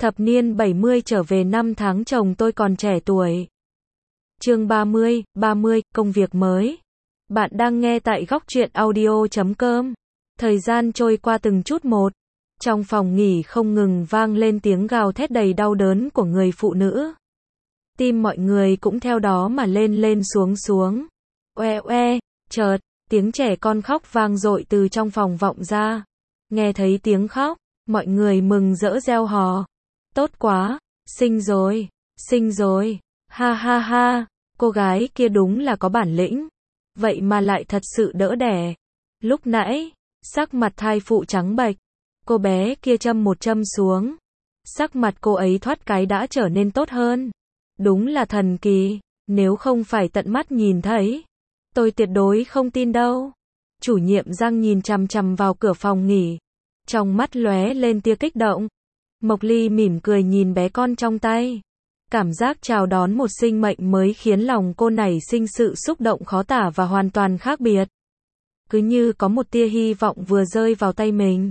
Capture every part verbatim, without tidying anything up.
Thập niên bảy mươi trở về năm tháng chồng tôi còn trẻ tuổi. Chương ba mươi, ba mươi, công việc mới. Bạn đang nghe tại góc truyện audio chấm com. Thời gian trôi qua từng chút một. Trong phòng nghỉ không ngừng vang lên tiếng gào thét đầy đau đớn của người phụ nữ. Tim mọi người cũng theo đó mà lên lên xuống xuống. Oe oe, chợt, tiếng trẻ con khóc vang dội từ trong phòng vọng ra. Nghe thấy tiếng khóc, mọi người mừng rỡ reo hò. Tốt quá, sinh rồi, sinh rồi, ha ha ha, cô gái kia đúng là có bản lĩnh. Vậy mà lại thật sự đỡ đẻ. Lúc nãy, sắc mặt thai phụ trắng bệch, cô bé kia châm một châm xuống. Sắc mặt cô ấy thoát cái đã trở nên tốt hơn. Đúng là thần kỳ, nếu không phải tận mắt nhìn thấy, tôi tuyệt đối không tin đâu. Chủ nhiệm Giang nhìn chằm chằm vào cửa phòng nghỉ, trong mắt lóe lên tia kích động. Mộc Ly mỉm cười nhìn bé con trong tay. Cảm giác chào đón một sinh mệnh mới khiến lòng cô nảy sinh sự xúc động khó tả và hoàn toàn khác biệt. Cứ như có một tia hy vọng vừa rơi vào tay mình,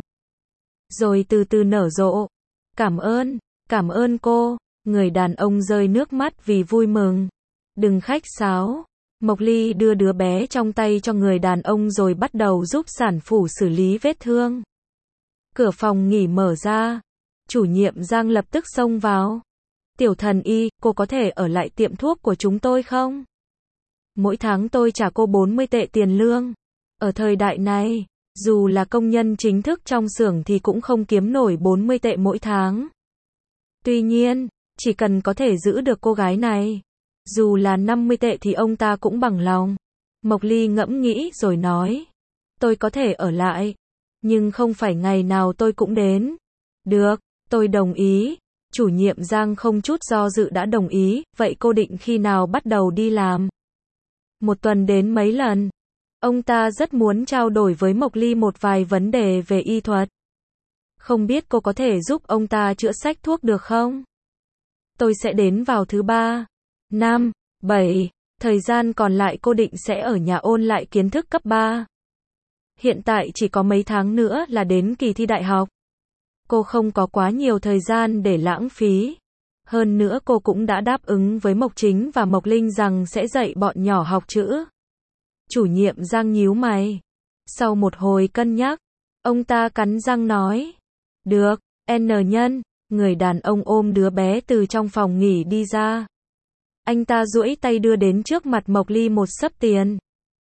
rồi từ từ nở rộ. Cảm ơn, cảm ơn cô. Người đàn ông rơi nước mắt vì vui mừng. Đừng khách sáo. Mộc Ly đưa đứa bé trong tay cho người đàn ông rồi bắt đầu giúp sản phụ xử lý vết thương. Cửa phòng nghỉ mở ra. Chủ nhiệm Giang lập tức xông vào. Tiểu thần y, cô có thể ở lại tiệm thuốc của chúng tôi không? Mỗi tháng tôi trả cô bốn mươi tệ tiền lương. Ở thời đại này, dù là công nhân chính thức trong xưởng thì cũng không kiếm nổi bốn mươi tệ mỗi tháng. Tuy nhiên, chỉ cần có thể giữ được cô gái này, dù là năm mươi tệ thì ông ta cũng bằng lòng. Mộc Ly ngẫm nghĩ rồi nói. Tôi có thể ở lại, nhưng không phải ngày nào tôi cũng đến. Được, tôi đồng ý. Chủ nhiệm Giang không chút do dự đã đồng ý. Vậy cô định khi nào bắt đầu đi làm? Một tuần đến mấy lần. Ông ta rất muốn trao đổi với Mộc Ly một vài vấn đề về y thuật. Không biết cô có thể giúp ông ta chữa sách thuốc được không? Tôi sẽ đến vào thứ ba, năm, bảy. Thời gian còn lại cô định sẽ ở nhà ôn lại kiến thức cấp ba. Hiện tại chỉ có mấy tháng nữa là đến kỳ thi đại học. Cô không có quá nhiều thời gian để lãng phí. Hơn nữa cô cũng đã đáp ứng với Mộc Chính và Mộc Linh rằng sẽ dạy bọn nhỏ học chữ. Chủ nhiệm Giang nhíu mày. Sau một hồi cân nhắc, ông ta cắn răng nói. Được, N nhân. Người đàn ông ôm đứa bé từ trong phòng nghỉ đi ra. Anh ta duỗi tay đưa đến trước mặt Mộc Ly một xấp tiền.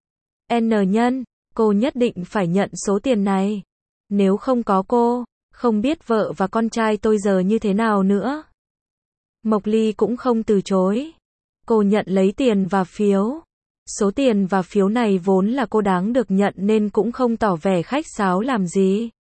N nhân, cô nhất định phải nhận số tiền này. Nếu không có cô, không biết vợ và con trai tôi giờ như thế nào nữa. Mộc Ly cũng không từ chối. Cô nhận lấy tiền và phiếu. Số tiền và phiếu này vốn là cô đáng được nhận nên cũng không tỏ vẻ khách sáo làm gì.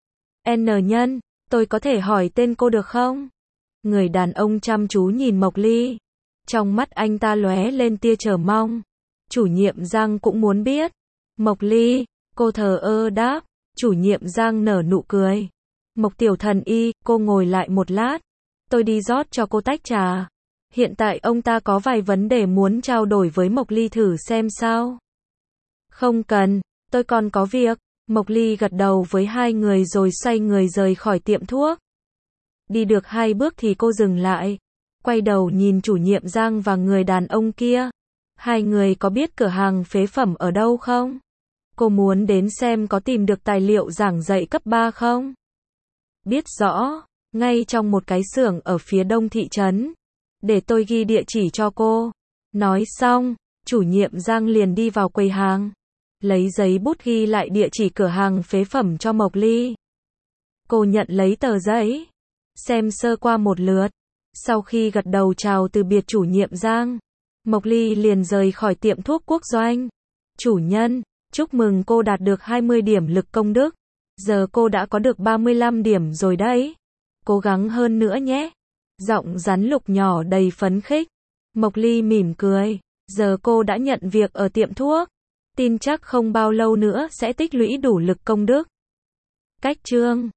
N nhân, tôi có thể hỏi tên cô được không? Người đàn ông chăm chú nhìn Mộc Ly. Trong mắt anh ta lóe lên tia chờ mong. Chủ nhiệm Giang cũng muốn biết. Mộc Ly, cô thờ ơ đáp. Chủ nhiệm Giang nở nụ cười. Mộc tiểu thần y, cô ngồi lại một lát. Tôi đi rót cho cô tách trà. Hiện tại ông ta có vài vấn đề muốn trao đổi với Mộc Ly thử xem sao. Không cần, tôi còn có việc. Mộc Ly gật đầu với hai người rồi xoay người rời khỏi tiệm thuốc. Đi được hai bước thì cô dừng lại. Quay đầu nhìn chủ nhiệm Giang và người đàn ông kia. Hai người có biết cửa hàng phế phẩm ở đâu không? Cô muốn đến xem có tìm được tài liệu giảng dạy cấp ba không? Biết rõ, ngay trong một cái xưởng ở phía đông thị trấn. Để tôi ghi địa chỉ cho cô. Nói xong, chủ nhiệm Giang liền đi vào quầy hàng. Lấy giấy bút ghi lại địa chỉ cửa hàng phế phẩm cho Mộc Ly. Cô nhận lấy tờ giấy, xem sơ qua một lượt. Sau khi gật đầu chào từ biệt chủ nhiệm Giang, Mộc Ly liền rời khỏi tiệm thuốc Quốc Doanh. Chủ nhân, chúc mừng cô đạt được hai mươi điểm lực công đức. Giờ cô đã có được ba mươi lăm điểm rồi đấy. Cố gắng hơn nữa nhé. Giọng rắn lục nhỏ đầy phấn khích. Mộc Ly mỉm cười. Giờ cô đã nhận việc ở tiệm thuốc. Tin chắc không bao lâu nữa sẽ tích lũy đủ lực công đức. Cách chương